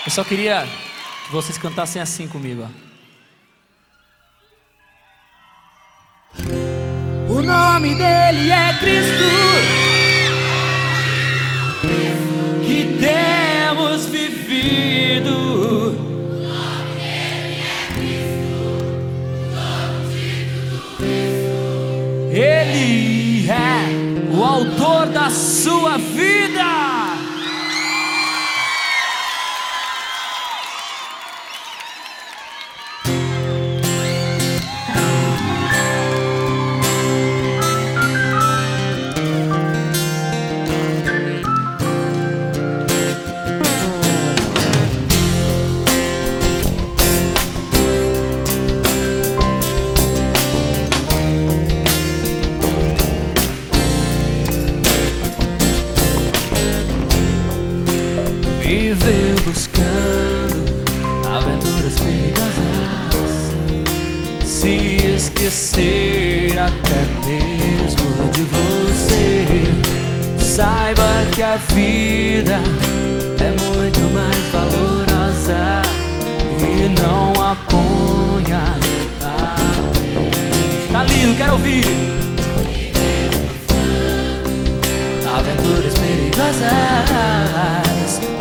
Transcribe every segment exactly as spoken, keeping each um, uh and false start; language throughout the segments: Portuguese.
Eu só queria que vocês cantassem assim comigo, ó. O nome dele é Cristo, que temos vivido. O nome dele é Cristo, o dono de tudo isso. Ele é o autor da sua vida. Viver buscando aventuras perigosas, se esquecer até mesmo de você. Saiba que a vida é muito mais valorosa e não a ponha. Tá lindo, quero ouvir. Aventuras perigosas.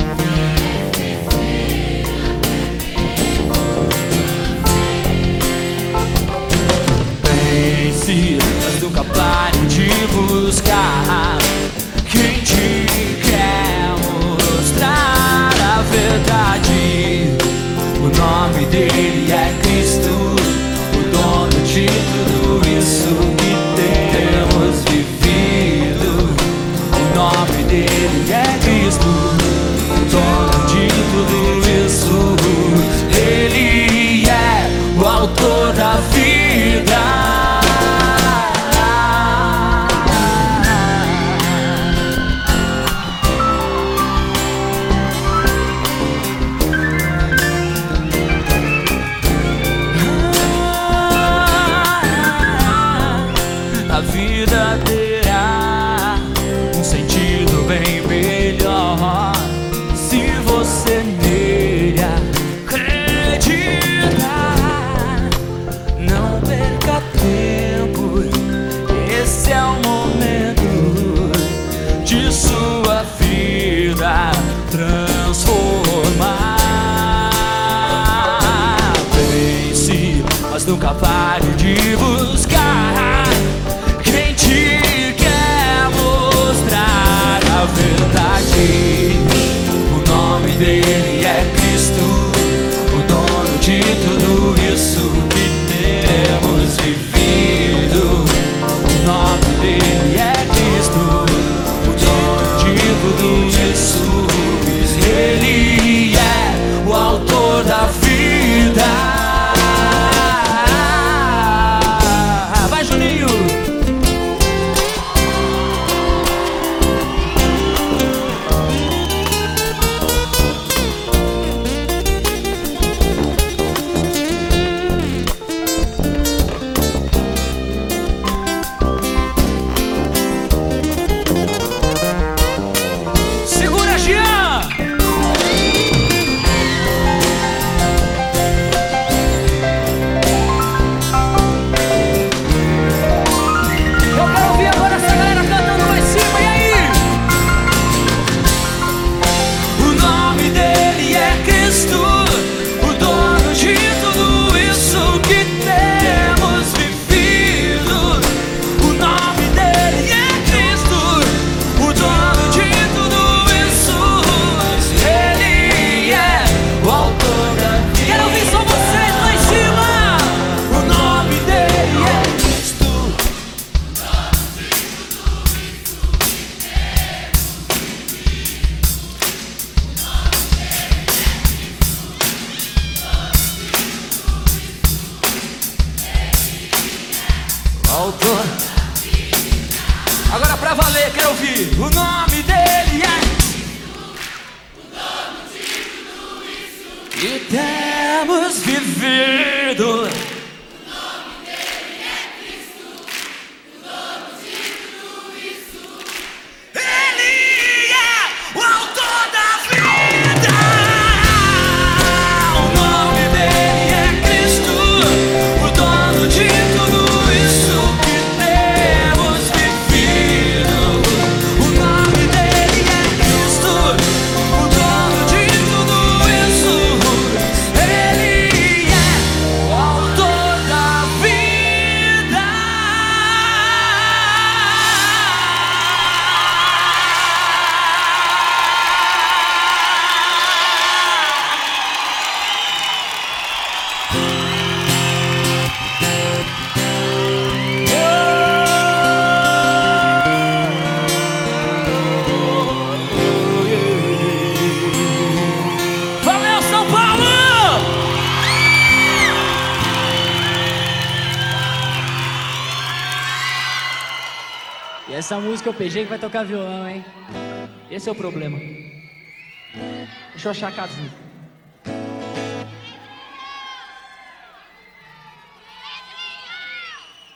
Mas nunca pare de buscar quem te quer mostrar a verdade. O nome dele é Cristo, o dono de tudo isso que temos vivido. O nome dele é Cristo, o dono de tudo isso. Ele é o autor da vida. A vida terá um sentido bem melhor se você nele acreditar. Não perca tempo, esse é o momento de sua vida transformar. Pense, mas nunca pare de buscar quem te quer mostrar a verdade. O nome dele é Cristo, o dono de tudo isso que temos vivido. O nome dele é Cristo, o dono de tudo isso. Ele é o autor da vida. Autor. Agora pra valer, quero ouvir. O nome dele é o dono de tudo isso que temos vivido. O nome dele é Cristo, o dono de tudo isso. Ele é o autor da vida. essa música é o P G que vai tocar violão, hein? Esse é o problema. Deixa eu achar a casinha.